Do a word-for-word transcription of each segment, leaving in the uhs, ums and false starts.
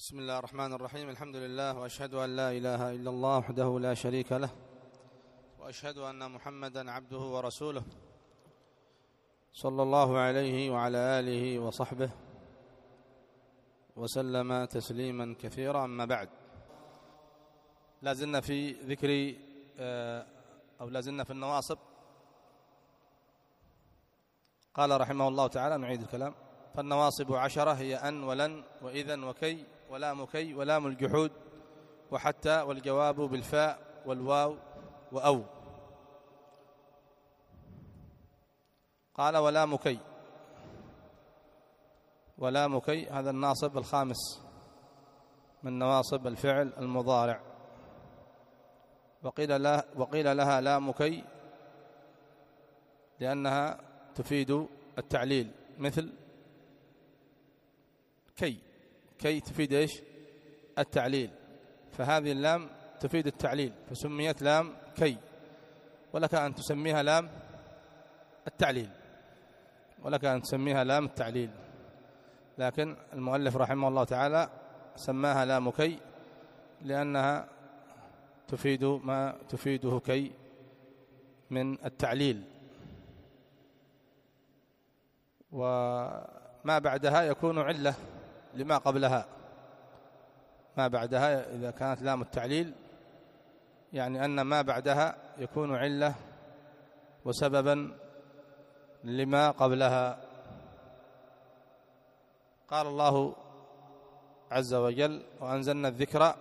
بسم الله الرحمن الرحيم. الحمد لله، وأشهد أن لا إله إلا الله وحده لا شريك له، وأشهد أن محمدا عبده ورسوله صلى الله عليه وعلى آله وصحبه وسلم تسليما كثيرا. أما بعد، لازلنا في ذكر أو لازلنا في النواصب. قال رحمه الله تعالى، نعيد الكلام: فالنواصب عشرة، هي أن ولن وإذن وكي ولام كي ولام الجحود وحتى والجواب بالفاء والواو وأو. قال ولام كي، ولام كي هذا الناصب الخامس من نواصب الفعل المضارع، وقيل لها, وقيل لها لام كي لأنها تفيد التعليل، مثل كي، كي تفيد إيش؟ التعليل، فهذه اللام تفيد التعليل فسميت لام كي، ولك أن تسميها لام التعليل، ولك أن تسميها لام التعليل، لكن المؤلف رحمه الله تعالى سماها لام كي لأنها تفيد ما تفيده كي من التعليل، وما بعدها يكون علة لما قبلها. ما بعدها إذا كانت لام التعليل يعني أن ما بعدها يكون علة وسببا لما قبلها. قال الله عز وجل: وأنزلنا الذكر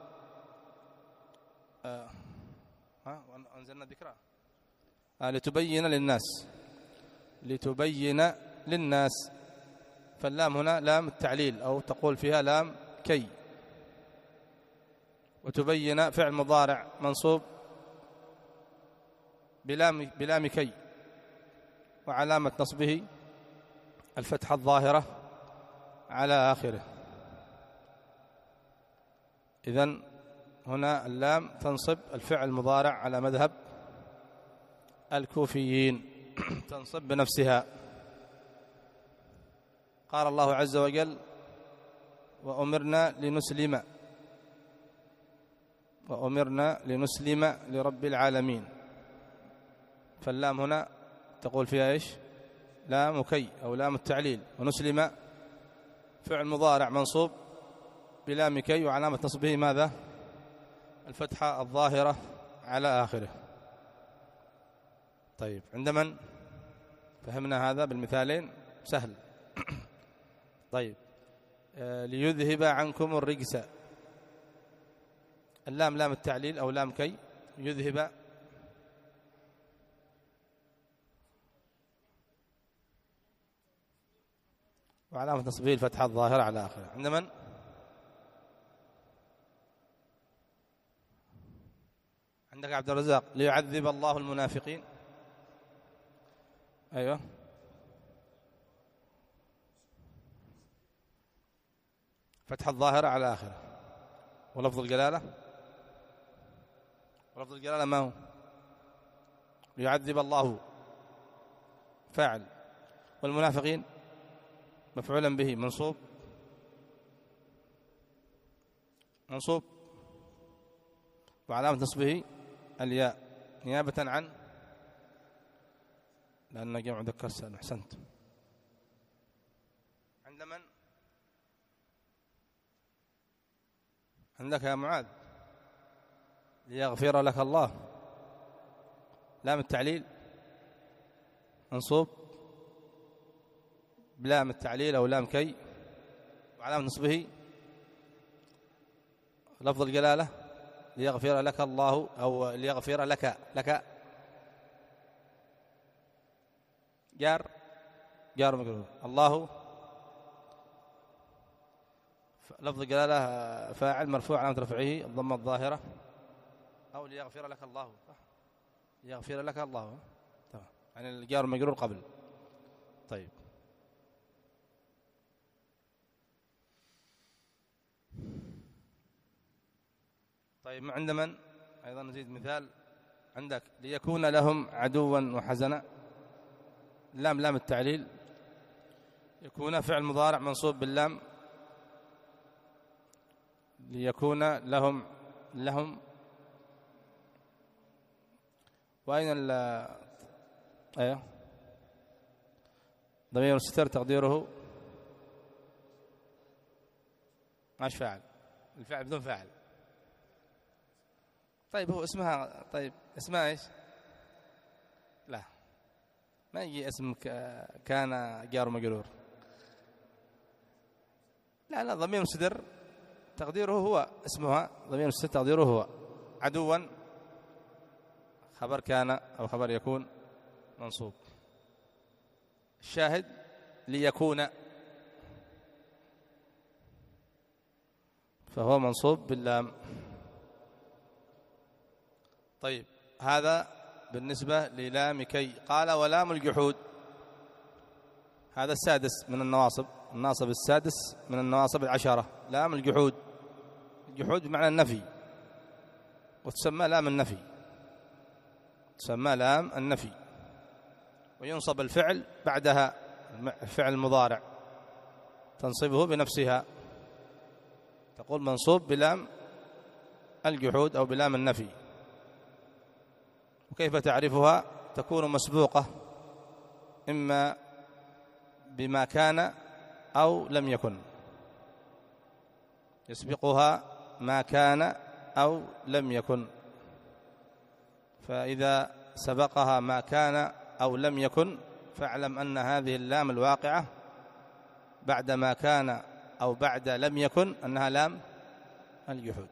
آه وأنزلنا الذكر آه لتبين للناس، لتبين للناس، فاللام هنا لام التعليل، أو تقول فيها لام كي. وتبين فعل مضارع منصوب بلام, بلام كي، وعلامة نصبه الفتحة الظاهرة على آخره. إذن هنا اللام تنصب الفعل المضارع على مذهب الكوفيين، تنصب بنفسها. قال الله عز وجل: وأمرنا لنسلم، وأمرنا لنسلم لرب العالمين، فاللام هنا تقول فيها إيش؟ لام كي أو لام التعليل. ونسلم فعل مضارع منصوب بلام كي، وعلامة نصبه ماذا؟ الفتحة الظاهرة على آخره. طيب، عند من فهمنا هذا بالمثالين؟ سهل. طيب، آه ليذهب عنكم الرجس، اللام لام التعليل أو لام كي. يذهب وعلامة نصبه الفتحة الظاهرة على آخره. عند من؟ عندك عبد الرزاق: ليعذب الله المنافقين. أيوه، فتحة الظاهرة على آخره. ولفظ الجلالة، ولفظ الجلالة ما هو؟ ليعذب الله فاعل، والمنافقين مفعولا به منصوب، منصوب وعلامة نصبه الياء نيابة عن، لأن جمع مذكر سالم. أحسنت. عند من؟ عندك يا معاذ: ليغفر لك الله، لام التعليل منصوب بلام التعليل أو لام كي، وعلامة نصبه لفظ الجلالة ليغفر لك الله، أو ليغفر لك، لك جار جار مجرور، الله لفظ الجلالة فاعل مرفوع علامة رفعه الضمة الظاهرة، أو ليغفر لك الله، ليغفر لك الله، تمام، يعني الجار مجرور قبل. طيب، طيب عند من؟ أيضا نزيد مثال. عندك: ليكون لهم عدوا وحزنا، لام لام التعليل، يكون فعل مضارع منصوب باللام ليكون لهم لهم وأين ال أيوه ضمير مستتر تقديره ماش فاعل، الفعل بدون فاعل. طيب هو اسمها، طيب اسمها ايش؟ لا ما يجي اسم كان جار مجرور. لا لا ضمير مستتر تقديره هو، اسمها ضمير مستتر تقديره هو. عدوا خبر كان أو خبر يكون منصوب. الشاهد ليكون، فهو منصوب باللام. طيب هذا بالنسبة للام كي. قال ولام الجحود، هذا السادس من النواصب، الناصب السادس من النواصب العشرة، لام الجحود. الجحود بمعنى النفي، وتسمى لام النفي، تسمى لام النفي، وينصب الفعل بعدها، الفعل المضارع تنصبه بنفسها، تقول منصوب بلام الجحود أو بلام النفي. وكيف تعرفها؟ تكون مسبوقة إما بما كان أو لم يكن، يسبقها ما كان أو لم يكن. فإذا سبقها ما كان أو لم يكن فاعلم أن هذه اللام الواقعة بعد ما كان أو بعد لم يكن أنها لام الجحود،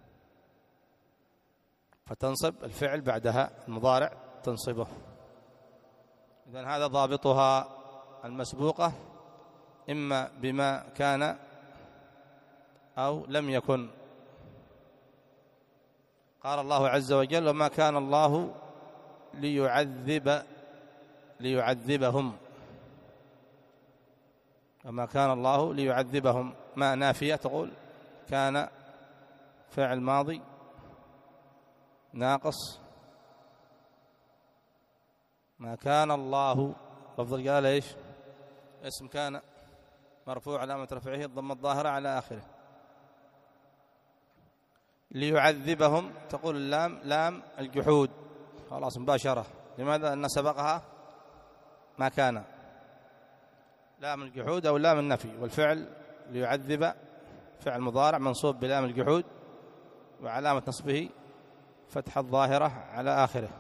فتنصب الفعل بعدها، المضارع تنصبه. إذن هذا ضابطها المسبوقة إما بما كان أو لم يكن. قال الله عز وجل وما كان الله ليعذب ليعذبهم، وما كان الله ليعذبهم، ما نافية تقول كان فعل ماضي ناقص، ما كان الله لفظ الجلالة ايش؟ اسم كان مرفوع علامة رفعه الضمة الظاهرة على آخره. ليعذبهم تقول اللام لام الجحود خلاص مباشرة. لماذا؟ أن سبقها ما كان، لام الجحود أو لام النفي. والفعل ليعذب فعل مضارع منصوب بلام الجحود، وعلامة نصبه فتحة الظاهرة على آخره.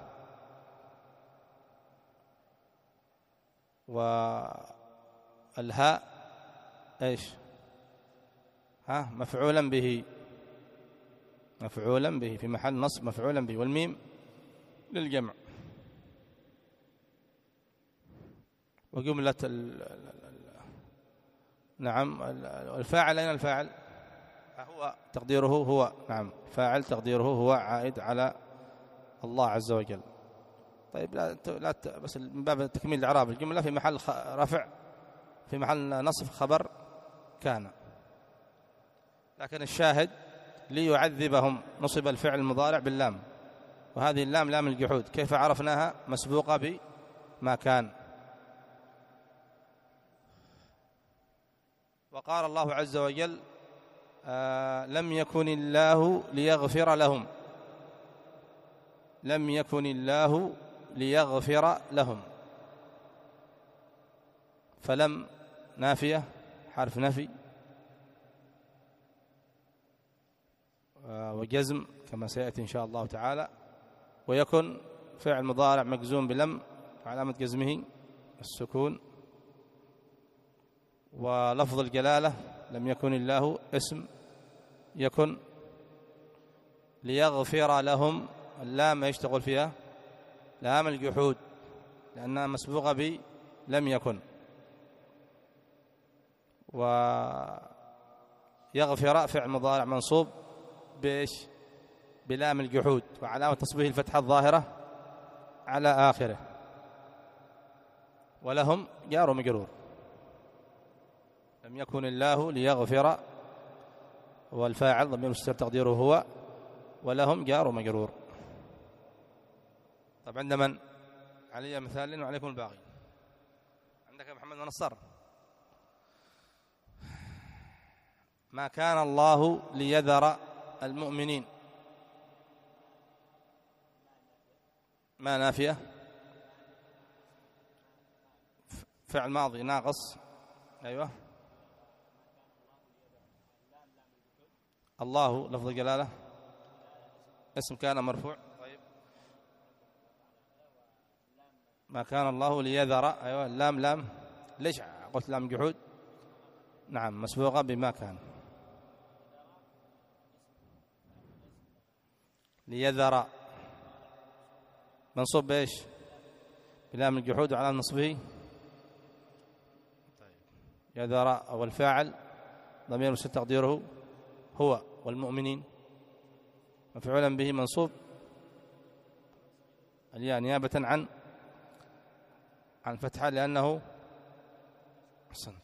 والهاء ايش؟ ها مفعولا به، مفعولا به في محل نصب مفعولا به. والميم للجمع. وجملة ال... نعم الفاعل، أين الفاعل؟ هو تقديره هو، نعم فاعل تقديره هو عائد على الله عز وجل. طيب لا, لا بس من باب تكميل الإعراب، الجملة في محل رفع في محل نصب خبر كان. لكن الشاهد ليعذبهم نصب الفعل المضارع باللام، وهذه اللام لام الجحود. كيف عرفناها؟ مسبوقة بما كان. وقال الله عز وجل آه لم يكن الله ليغفر لهم، لم يكن الله ليغفر لهم. فلم نافية حرف نفي، آه وجزم كما سيأتي إن شاء الله تعالى. ويكن فعل مضارع مجزوم بلم، علامة جزمه السكون. ولفظ الجلالة لم يكن الله اسم يكن. ليغفر لهم اللام ايش تقول فيها؟ لام الجحود، لأنها مسبوقة ب لم يكن. ويغفر فعل مضارع منصوب بايش؟ بلام الجحود، وعلامة تصبيه الفتحة الظاهرة على آخره. ولهم جار ومجرور. لم يكن الله ليغفر، والفاعل ضمير مستتر تقديره هو، ولهم جار ومجرور. طب عند من؟ علي مثال وعليكم الباقي. عندك محمد ونصر. ما كان الله ليذر المؤمنين. ما نافية، فعل ماضي ناقص. أيوة. الله لفظ جلالة، اسم كان مرفوع. طيب ما كان الله ليذر. أيوة. اللام لام ليش قلت لام جحود؟ نعم مسبوقة بما كان. ليذر منصوب بإيش؟ بلام الجحود وعلى نصبه. طيب يذر أو الفاعل ضمير مستتر تقديره هو، والمؤمنين مفعولا به منصوب الياء نيابة عن عن فتحة لأنه أحسنت.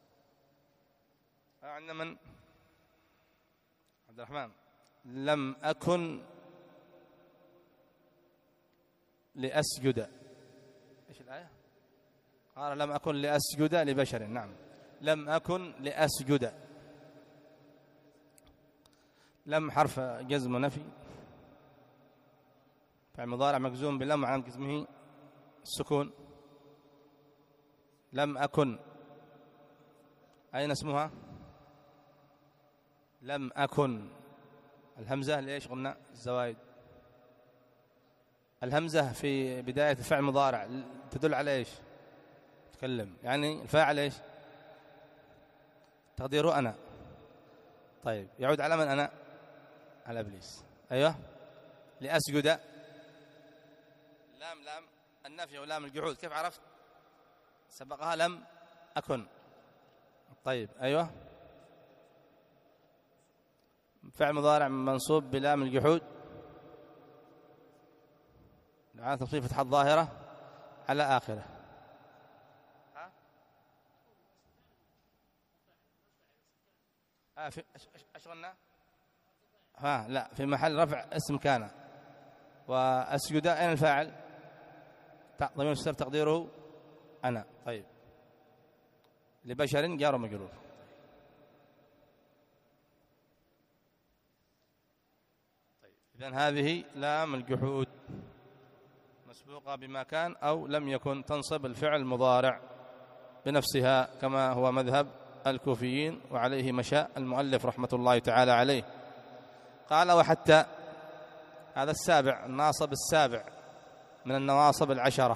عندنا من عبد الرحمن. لم أكن لأسجد. إيش الآية؟ قال لم أكن لأسجد لبشر. نعم لم أكن لأسجد. لم حرف جزم ونفي، فعل مضارع مجزوم بلم علامة جزمه السكون. لم أكن أين اسمها؟ لم أكن. الهمزة ليش قلنا الزوائد؟ الهمزة في بداية الفعل المضارع تدل على إيش؟ تكلم، يعني الفاعل إيش؟ تقديره أنا. طيب يعود على من أنا؟ على إبليس. أيوة. لأسجد لام لام النفي ولام الجحود، كيف عرفت؟ سبقها لم أكن. طيب أيوة. فعل مضارع منصوب بلام الجحود على تصريف فتحة الظاهرة على آخره. ها؟ آه في أشغلنا؟ ها لا، في محل رفع اسم كان. وأسجد أين الفاعل؟ ضمير مستتر تقديره أنا. طيب لبشر جار ومجرور. طيب إذن هذه لام الجحود مسبوقة بما كان أو لم يكن، تنصب الفعل المضارع بنفسها كما هو مذهب الكوفيين، وعليه مشى المؤلف رحمة الله تعالى عليه. قال وحتى، هذا السابع، الناصب السابع من النواصب العشرة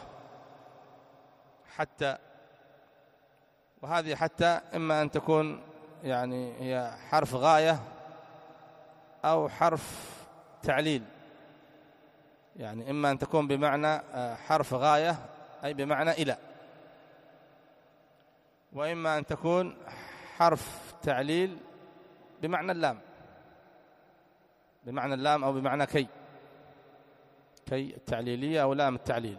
حتى. وهذه حتى إما أن تكون يعني هي حرف غاية أو حرف تعليل، يعني إما أن تكون بمعنى حرف غاية أي بمعنى إلى، وإما أن تكون حرف تعليل بمعنى اللام، بمعنى اللام أو بمعنى كي، كي التعليلية أو لام التعليل.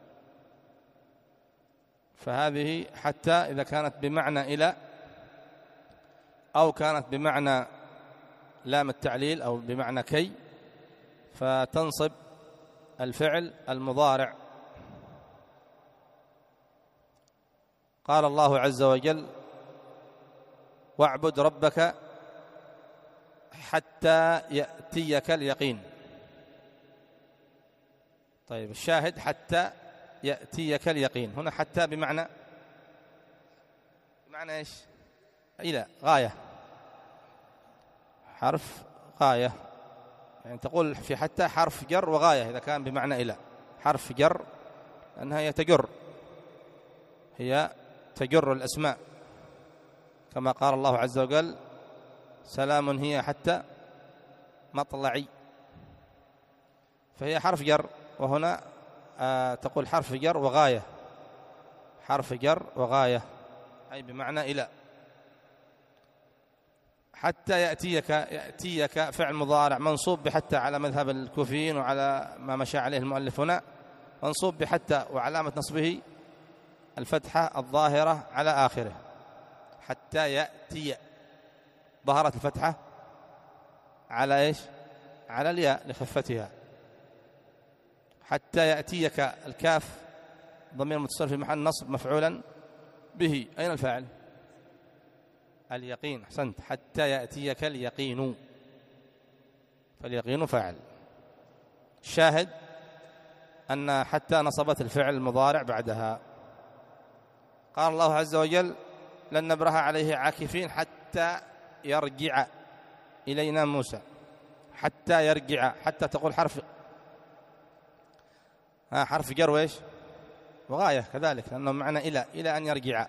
فهذه حتى إذا كانت بمعنى إلى أو كانت بمعنى لام التعليل أو بمعنى كي، فتنصب الفعل المضارع. قال الله عز وجل واعبد ربك حتى يأتيك اليقين. طيب الشاهد حتى يأتيك اليقين، هنا حتى بمعنى بمعنى إيش؟ إلى، غاية، حرف غاية، يعني تقول في حتى حرف جر وغاية إذا كان بمعنى إلى. حرف جر أنها هي تجر، هي تجر الأسماء كما قال الله عز وجل سلام هي حتى مطلعي، فهي حرف جر. وهنا آه تقول حرف جر وغاية، حرف جر وغاية أي بمعنى إلى. حتى يأتيك، يأتيك فعل مضارع منصوب بحتى على مذهب الكوفيين وعلى ما مشى عليه المؤلف هنا، منصوب بحتى وعلامة نصبه الفتحة الظاهرة على آخره. حتى يأتي، ظهرت الفتحة على إيش؟ على الياء لخفتها. حتى يأتيك الكاف ضمير متصل في محل نصب مفعولا به. أين الفاعل؟ اليقين، أحسنت، حتى يأتيك اليقين، فاليقين فاعل. الشاهد أن حتى نصبت الفعل المضارع بعدها. قال الله عز وجل: لن نبرح عليه عاكفين حتى يرجع إلينا موسى. حتى يرجع، حتى تقول حرف ها حرف جر وإيش وغاية كذلك، لأنه معنى إلى إلى أن يرجع.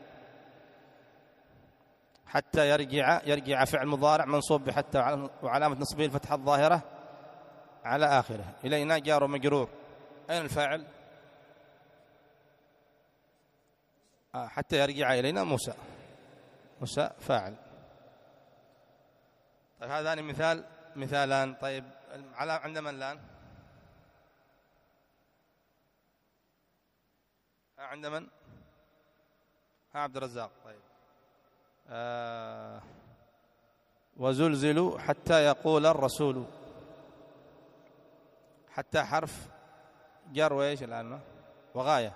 حتى يرجع، يرجع فعل مضارع منصوب بحتى وعلامة نصبه الفتحة الظاهرة على آخره. إلينا جار ومجرور. أين الفاعل؟ آه حتى يرجع إلينا موسى. موسى فاعل. طيب هذان مثال مثالان. طيب على عند من الآن؟ عند من؟ ها عبد الرزاق. طيب آه وزلزلوا حتى يقول الرسول. حتى حرف جر وإيش الآن وغاية.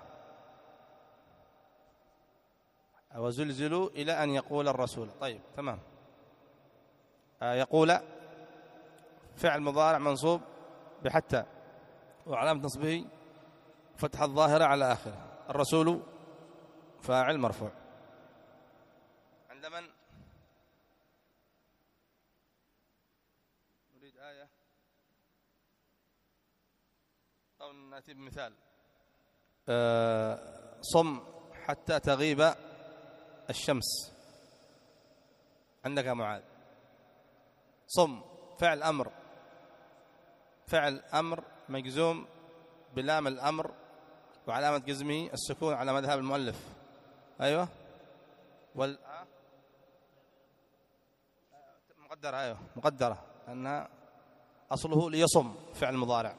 وزلزلوا إلى أن يقول الرسول. طيب تمام. آه يقول فعل مضارع منصوب بحتى وعلامة نصبه فتح الظاهرة على آخره. الرسول فاعل مرفوع. عند من؟ نريد آية أو نأتي بمثال. أه صم حتى تغيب الشمس. عندك يا معاذ. صم فعل أمر، فعل أمر مجزوم بلام الأمر وعلامة جزمه السكون على مذهب المؤلف. أيوة وال مقدرة. أيوة مقدرة أنها أصله ليصم فعل مضارع.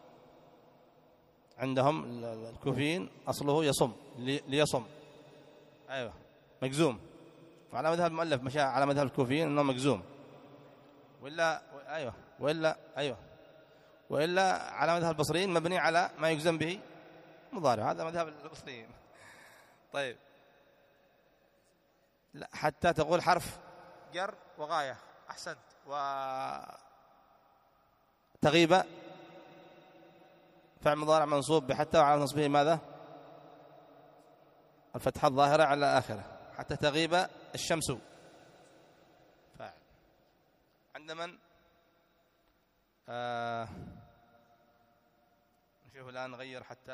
عندهم الكوفيين أصله يصم ليصم. أيوة مجزوم وعلى مذهب المؤلف مشى على مذهب الكوفيين أنه مجزوم. وإلا أيوة وإلا أيوة وإلا على مذهب البصريين مبني على ما يجزم به مضارع. هذا مذهب البصريين. طيب لا حتى تقول حرف جر وغاية. أحسنت. وتغيب فعل مضارع منصوب بحتى وعلى نصبه ماذا؟ الفتحة الظاهرة على آخره. حتى تغيب الشمس فاعل. عند من؟ آه نشوف الآن نغير. حتى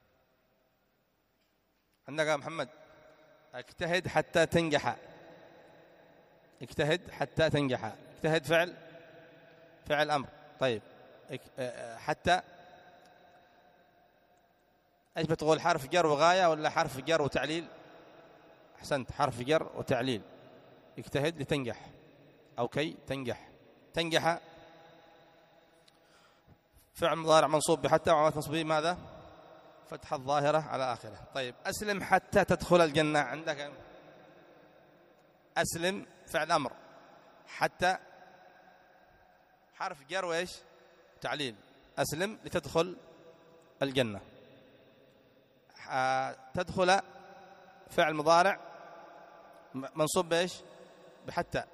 عندك يا محمد. اجتهد حتى تنجح. اجتهد حتى تنجح. اجتهد فعل فعل أمر. طيب حتى ايش بتقول؟ حرف جر وغاية ولا حرف جر وتعليل؟ أحسنت، حرف جر وتعليل. اجتهد لتنجح أو كي تنجح. تنجح فعل مضارع منصوب بحتى وعلامة نصبه ماذا؟ فتحة الظاهرة على آخره. طيب أسلم حتى تدخل الجنة. عندك أسلم فعل أمر، حتى حرف جر وإيش؟ تعليل. أسلم لتدخل الجنة. تدخل فعل مضارع منصوب بإيش؟ بحتى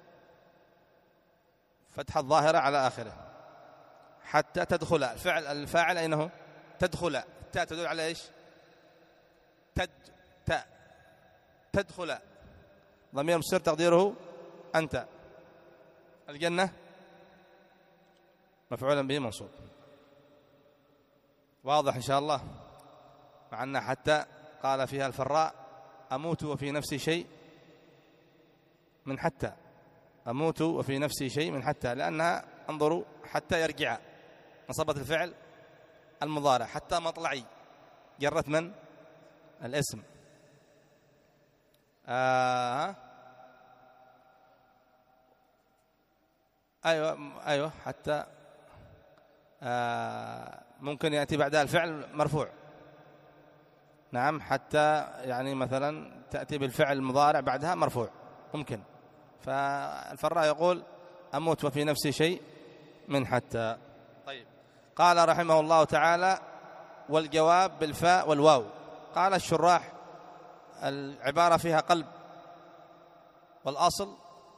فتحة الظاهرة على آخره. حتى تدخل الفعل الفاعل أين هو؟ تدخل. التاء تدل على إيش؟ تد تاء تدخل. ضمير مستتر تقديره أنت. الجنة مفعولا به منصوب. واضح إن شاء الله. مع أن حتى قال فيها الفراء: أموت وفي نفسي شيء من حتى. أموت وفي نفسي شيء من حتى، لأنها انظروا حتى يرجع نصبت الفعل المضارع. حتى مطلعي جرت من؟ الاسم. آه أيوة أيوة حتى آه ممكن يأتي بعدها الفعل مرفوع. نعم حتى يعني مثلا تأتي بالفعل المضارع بعدها مرفوع ممكن. فالفراء يقول: أموت وفي نفسي شيء من حتى. طيب قال رحمه الله تعالى: والجواب بالفاء والواو. قال الشراح: العبارة فيها قلب، والأصل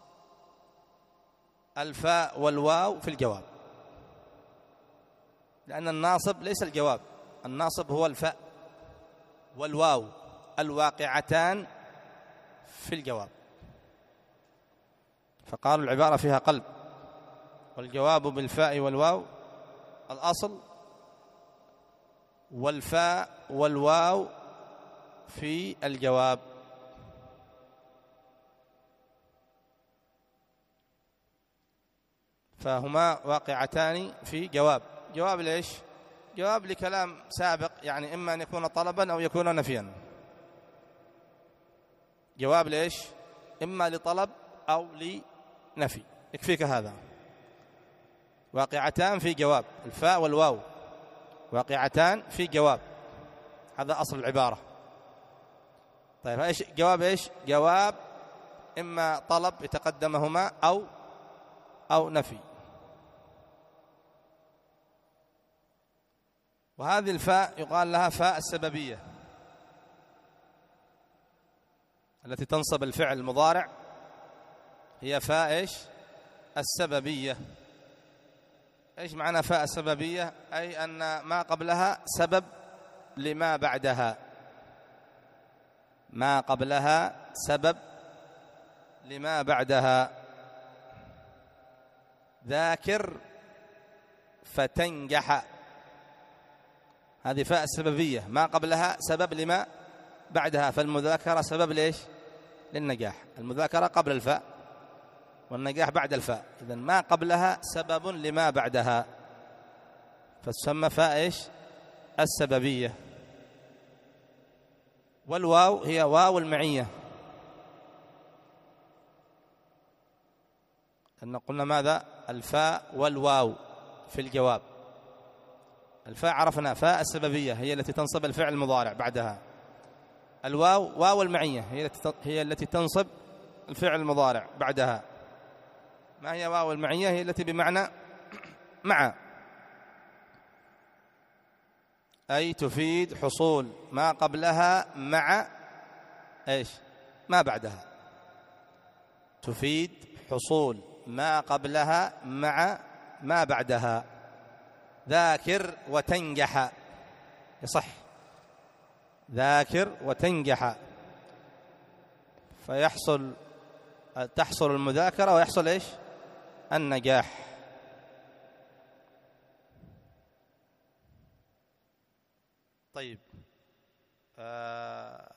الفاء والواو في الجواب، لأن الناصب ليس الجواب، الناصب هو الفاء والواو الواقعتان في الجواب، فقالوا العبارة فيها قلب، والجواب بالفاء والواو الأصل، والفاء والواو في الجواب. فهما واقعتان في جواب. جواب ليش؟ جواب لكلام سابق، يعني إما أن يكون طلبا أو يكون نفيا. جواب ليش؟ إما لطلب أو لنفي، يكفيك هذا. واقعتان في جواب، الفاء والواو واقعتان في جواب، هذا أصل العبارة. طيب ايش جواب؟ ايش جواب؟ إما طلب يتقدمهما أو أو نفي. وهذه الفاء يقال لها فاء السببية التي تنصب الفعل المضارع، هي فاء ايش؟ السببية. ايش معنى فاء السببية؟ أي أن ما قبلها سبب لما بعدها، ما قبلها سبب لما بعدها. ذاكر فتنجح، هذه فاء السببية، ما قبلها سبب لما بعدها، فالمذاكرة سبب ليش؟ للنجاح. المذاكرة قبل الفاء والنجاح بعد الفاء، إذن ما قبلها سبب لما بعدها، فتسمى فاء ايش؟ السببية. والواو هي واو المعية، أن قلنا ماذا؟ الفاء والواو في الجواب. الفاء عرفنا فاء السببية هي التي تنصب الفعل المضارع بعدها، الواو واو المعية هي التي هي التي تنصب الفعل المضارع بعدها. ما هي واو المعية؟ هي التي بمعنى مع، أي تفيد حصول ما قبلها مع ايش؟ ما بعدها، تفيد حصول ما قبلها مع ما بعدها. ذاكر وتنجح، يصح ذاكر وتنجح، فيحصل تحصل المذاكرة ويحصل ايش؟ النجاح. طيب آه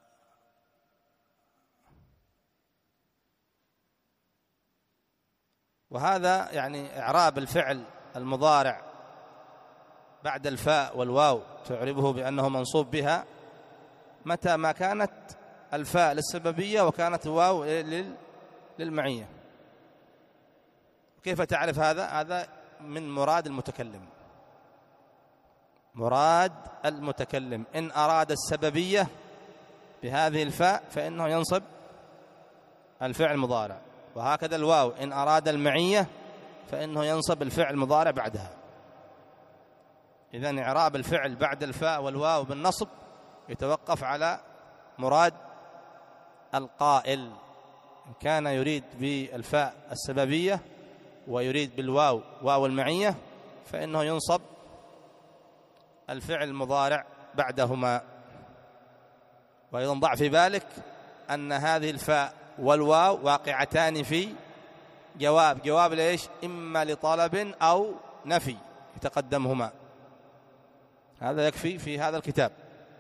وهذا يعني إعراب الفعل المضارع بعد الفاء والواو، تعربه بأنه منصوب بها متى ما كانت الفاء للسببية وكانت الواو للمعية. كيف تعرف هذا؟ هذا من مراد المتكلم. مراد المتكلم إن أراد السببية بهذه الفاء فإنه ينصب الفعل المضارع، وهكذا الواو إن أراد المعية فإنه ينصب الفعل المضارع بعدها. إذن إعراب الفعل بعد الفاء والواو بالنصب يتوقف على مراد القائل، إن كان يريد بالفاء السببية ويريد بالواو واو المعية فإنه ينصب الفعل المضارع بعدهما. وأيضا ضع في بالك أن هذه الفاء والواو واقعتان في جواب. جواب ليش؟ إما لطلب أو نفي يتقدمهما. هذا يكفي في هذا الكتاب.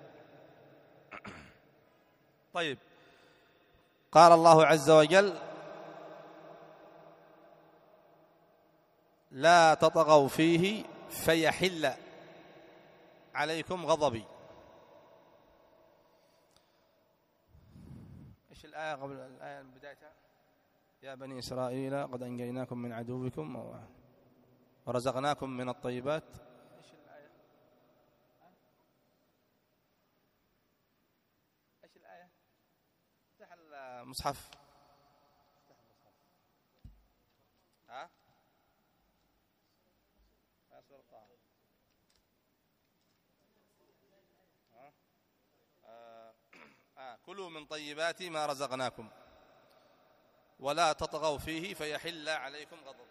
طيب قال الله عز وجل لا تطغوا فيه فيحل عليكم غضبي. ايش الآية قبل الآية بدايتها؟ يا بني إسرائيل قد أنجيناكم من عدوكم ورزقناكم من الطيبات. ايش الآية؟ ايش الآية؟ افتح المصحف. ها؟ آه. كلوا من طيبات ما رزقناكم ولا تطغوا فيه فيحل عليكم غضبي.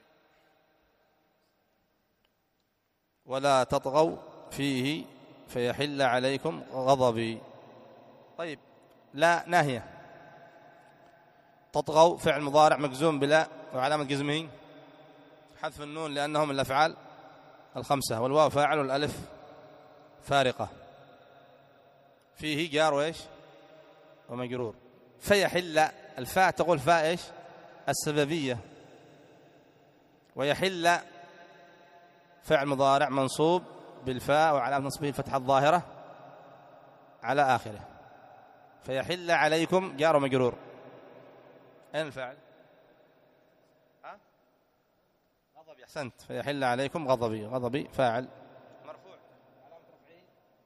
ولا تطغوا فيه فيحل عليكم غضبي. طيب لا ناهية. تطغوا فعل مضارع مجزوم بلا وعلامة جزمه حذف النون لأنهم من الأفعال الخمسة، والواو فاعل والألف فارقة. فيه جار وإيش ومجرور. فيحل الفاء تقول فاء إيش السببية، ويحل فعل مضارع منصوب بالفاء وعلامة نصبه الفتحة الظاهرة على آخره. فيحل عليكم جار ومجرور. أين الفاعل؟ ها؟ غضبي. أحسنت. فيحل عليكم غضبي. غضبي فاعل مرفوع علامة رفعه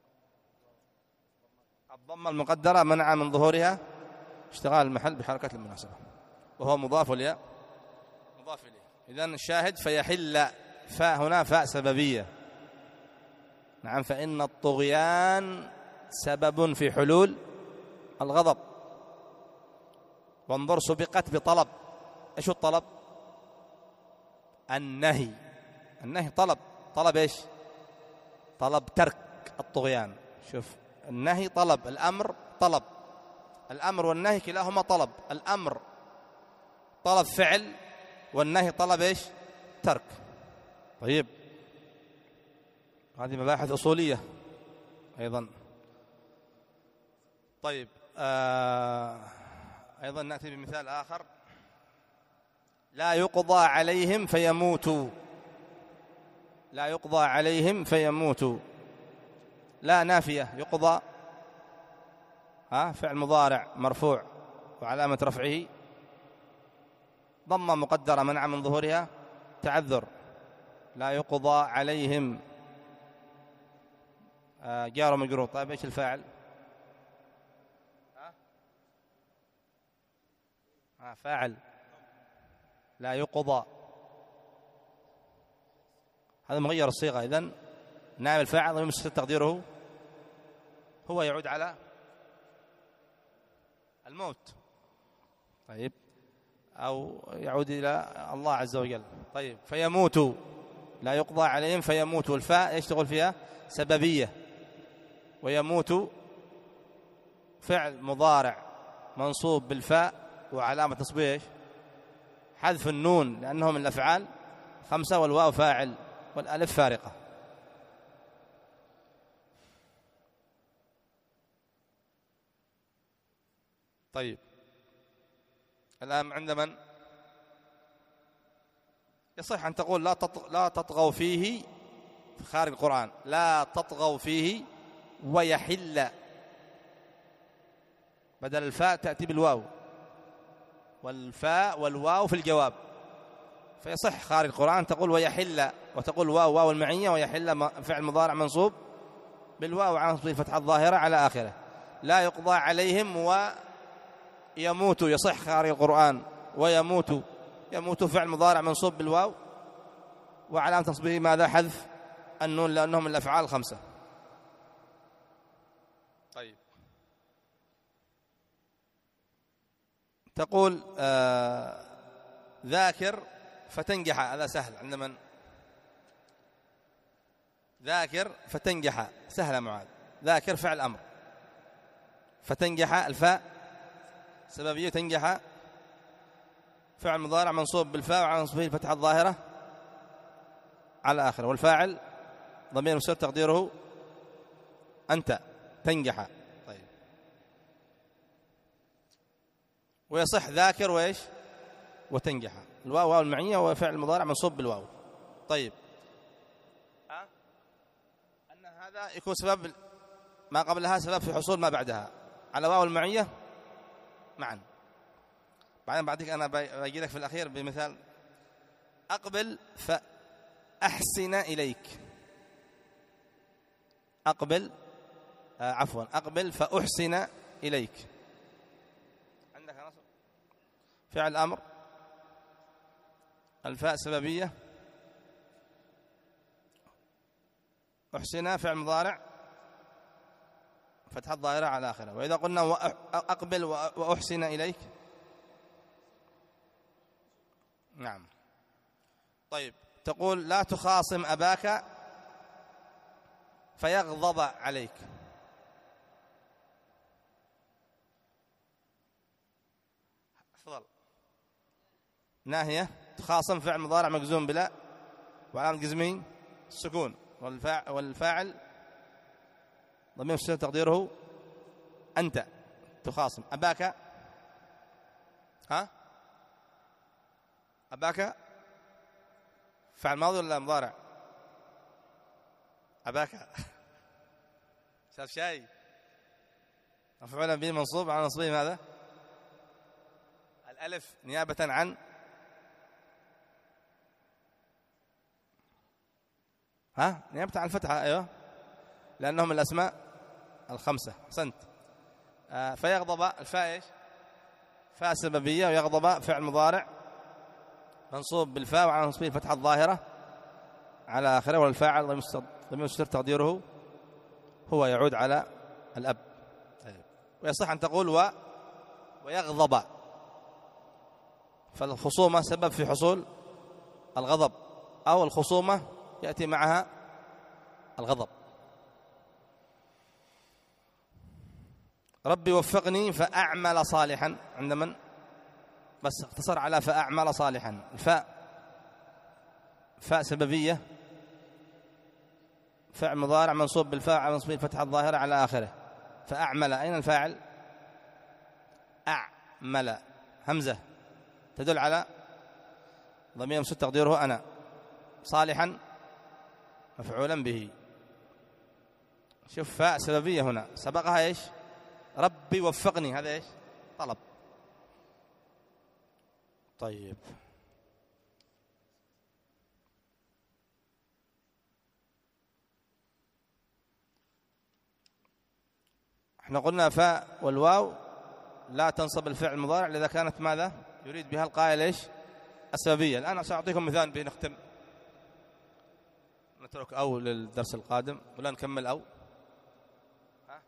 الضمة المقدرة منع من ظهورها اشتغال المحل بحركة المناسبة، وهو مضاف والياء مضاف إليه. إذن الشاهد فيحل فاء هنا فاء سببية. نعم. فإن الطغيان سبب في حلول الغضب. وانظر سبقت بطلب. ايش الطلب؟ النهي. النهي طلب. طلب ايش؟ طلب ترك الطغيان. شوف النهي طلب، الأمر طلب. الأمر والنهي كلاهما طلب. الأمر طلب فعل والنهي طلب ايش؟ ترك. طيب هذه مباحث أصولية أيضا. طيب آه أيضا نأتي بمثال آخر. لا يقضى عليهم فيموتوا. لا يقضى عليهم فيموتوا. لا نافية. يقضى ها فعل مضارع مرفوع وعلامة رفعه ضمة مقدرة منع من ظهورها تعذر. لا يقضى عليهم آه جار ومجرور. طيب ايش الفاعل؟ ها آه فاعل لا يقضى. هذا مغير الصيغة. إذن نائب الفاعل ضمير مستتر تقديره هو يعود على الموت. طيب أو يعود إلى الله عز وجل. طيب فيموتوا. لا يقضى عليهم فيموتوا. الفاء ايش تقول فيها؟ سببية. ويموت فعل مضارع منصوب بالفاء وعلامة نصبه ايش؟ حذف النون لأنه من الأفعال خمسة، والواو فاعل والألف فارقة. طيب الآن عند من يصح أن تقول لا لا تطغوا فيه خارج القرآن. لا تطغوا فيه ويحل. بدل الفاء تأتي بالواو، والفاء والواو في الجواب، فيصح خارج القرآن تقول ويحل، وتقول واو واو المعية، ويحل فعل مضارع منصوب بالواو على نصب الفتحة الظاهرة على آخره. لا يقضى عليهم ويموت يصح خارج القرآن. ويموت يموت فعل مضارع منصوب بالواو وعلامة نصبه ماذا؟ حذف النون لأنهم من الأفعال الخمسة. طيب تقول آه ذاكر فتنجح. هذا سهل عند من؟ ذاكر فتنجح سهلة معاذ. ذاكر فعل أمر، فتنجح الفاء سببية. تنجح فعل مضارع منصوب بالفاء وعلى نصبه الفتحة الظاهرة على آخره، والفاعل ضمير مستتر تقديره أنت. تنجح. طيب ويصح ذاكر وإيش وتنجح. الواو واو المعية وفعل المضارع منصوب بالواو. طيب أه؟ أن هذا يكون سبب ما قبلها سبب في حصول ما بعدها على واو المعية معا. بعدين بعدك أنا باجي لك في الأخير بمثال. أقبل فأحسن إليك. أقبل آه عفوا أقبل فأحسن إليك. عندك نصب فعل أمر، الفاء سببية، أحسن فعل مضارع فتح الظاهرة على آخره. وإذا قلنا أقبل وأحسن إليك نعم. طيب تقول لا تخاصم أباك فيغضب عليك. تفضل. ناهية تخاصم فعل مضارع مجزوم بلا وعلامة جزمه السكون، والفاعل والفاعل ضمير مستتر تقديره أنت. تخاصم أباك، ها أباك فعل ماضي ولا مضارع؟ أباك شاف شاي مفعول به منصوب على نصبه ماذا؟ الألف نيابة عن ها نيابة عن الفتحة. أيوه لأنهم الأسماء الخمسة. أحسنت. آه فيغضب الفاء إيش؟ فاء سببية، ويغضب فعل مضارع منصوب بالفاء وعلى نصبه الفتحة الظاهرة على آخره، والفاعل ضمير مستتر تقديره هو يعود على الأب. ويصح أن تقول و ويغضب، فالخصومة سبب في حصول الغضب، أو الخصومة يأتي معها الغضب. ربي وفقني فأعمل صالحا، عند من؟ بس اقتصر على فأعمل صالحا. الفاء فاء سببية، فعل مضارع منصوب بالفاء على نصبه الفتحة الظاهرة على آخره. فأعمل، أين الفاعل؟ أعمل، همزة تدل على ضمير مستتر تقديره أنا. صالحا مفعولا به. شوف فاء سببية هنا سبقها إيش؟ ربي وفقني، هذا إيش؟ طلب. طيب احنا قلنا فاء والواو لا تنصب الفعل المضارع إذا كانت ماذا؟ يريد بها القائل إيش؟ السببية. الآن سأعطيكم مثال بنختم، نترك أو للدرس القادم ولا نكمل أو ها؟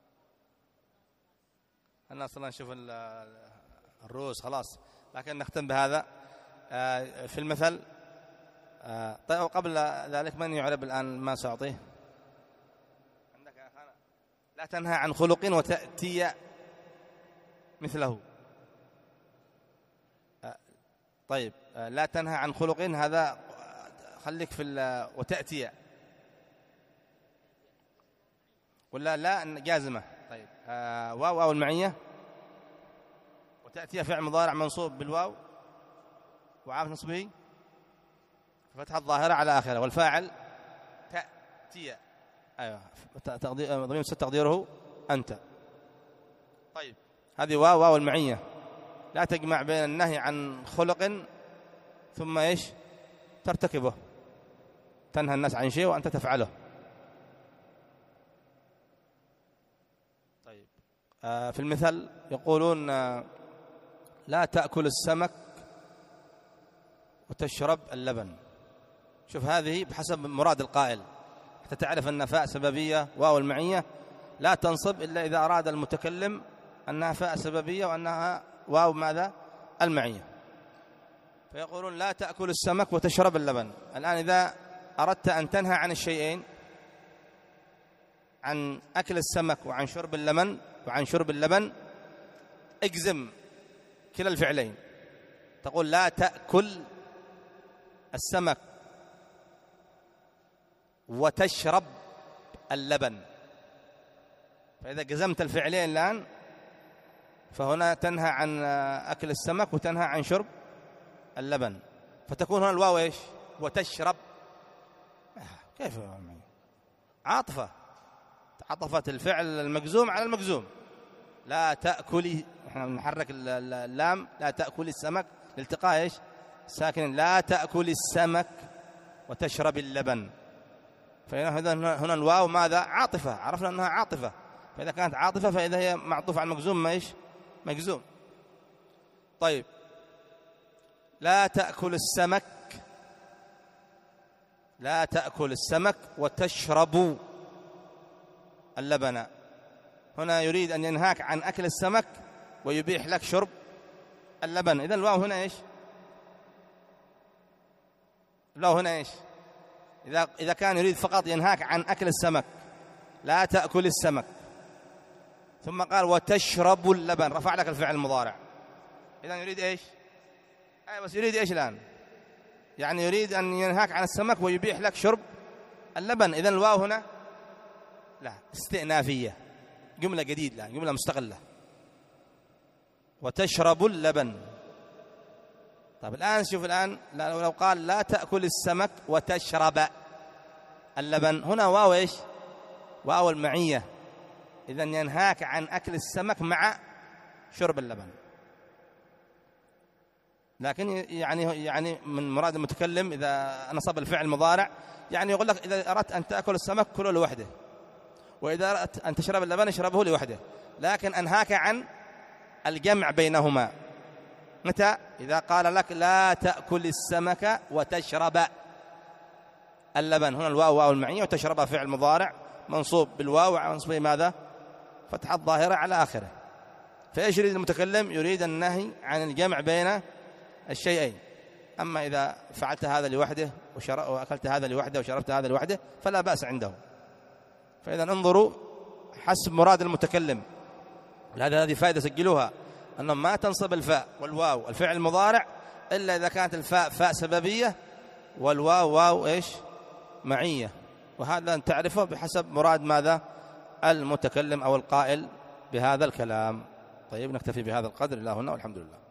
أنا أصلا نشوف الرؤوس خلاص، لكن نختم بهذا. في المثل طيب قبل ذلك من يعرب الآن ما سأعطيه؟ عندك يا أخانا؟ لا تنهى عن خلق وتأتي مثله. طيب لا تنهى عن خلق، هذا خليك في وتأتي ولا لا جازمة. طيب واو واو المعية، وتأتي فعل مضارع منصوب بالواو وعارف نصبه فتحة الظاهرة على آخره، والفاعل تأتي. أيوة ضمير مستتر تقديره أنت. طيب هذه واو واو المعية، لا تجمع بين النهي عن خلق ثم إيش؟ ترتكبه، تنهى الناس عن شيء وأنت تفعله. طيب آه في المثل يقولون آه لا تأكل السمك وتشرب اللبن. شوف هذه بحسب مراد القائل، حتى تعرف أن فاء سببية واو المعية لا تنصب إلا إذا أراد المتكلم أنها فاء سببية وأنها واو ماذا؟ المعية. فيقولون لا تأكل السمك وتشرب اللبن. الآن إذا أردت أن تنهى عن الشيئين، عن أكل السمك وعن شرب اللبن وعن شرب اللبن، اجزم كلا الفعلين، تقول لا تأكل السمك وتشرب اللبن. فإذا جزمت الفعلين الآن فهنا تنهى عن أكل السمك وتنهى عن شرب اللبن، فتكون هنا الواو إيش؟ وتشرب. كيف عاطفة، عطفت الفعل المجزوم على المجزوم. لا تأكلي، احنا نحرك اللام، لا تأكلي السمك لالتقاء ايش؟ ساكن. لا تأكلي السمك وتشرب اللبن. فهنا هنا الواو ماذا؟ عاطفة، عرفنا أنها عاطفة. فإذا كانت عاطفة فإذا هي معطوفة على المجزوم ما إيش؟ مجزوم. طيب لا تأكل السمك، لا تأكل السمك وتشرب اللبن. هنا يريد أن ينهاك عن أكل السمك ويبيح لك شرب اللبن. إذن الواو هنا إيش؟ لو هنا إيش؟ إذا إذا كان يريد فقط ينهاك عن أكل السمك، لا تأكل السمك، ثم قال وتشرب اللبن، رفع لك الفعل المضارع. إذن يريد إيش؟ أي بس يريد إيش الآن؟ يعني يريد أن ينهاك عن السمك ويبيح لك شرب اللبن. إذن الواو هنا لا استئنافية، جملة جديدة، لا جملة مستقلة. وتشرب اللبن. طيب الآن شوف الآن لو قال لا تأكل السمك وتشرب اللبن، هنا واو إيش؟ واو المعية. إذن ينهاك عن أكل السمك مع شرب اللبن. لكن يعني يعني من مراد المتكلم إذا نصب الفعل المضارع يعني يقول لك إذا أردت أن تأكل السمك كله لوحده، وإذا أردت أن تشرب اللبن اشربه لوحده، لكن أنهاك عن الجمع بينهما. متى؟ إذا قال لك لا تأكل السمك وتشرب اللبن، هنا الواو واو المعية، وتشرب فعل مضارع منصوب بالواو، منصوب ماذا؟ فتح الظاهرة على آخره. فإيش يريد المتكلم؟ يريد النهي عن الجمع بين الشيئين. أما إذا فعلت هذا لوحده وأكلت هذا لوحده وشربت هذا لوحده فلا بأس عنده. فإذا انظروا حسب مراد المتكلم. هذا هذه فائدة سجلوها، أنه ما تنصب الفاء والواو الفعل المضارع إلا إذا كانت الفاء فاء سببية والواو واو إيش؟ معية. وهذا أن تعرفه بحسب مراد ماذا؟ المتكلم أو القائل بهذا الكلام. طيب نكتفي بهذا القدر. الله هنا والحمد لله.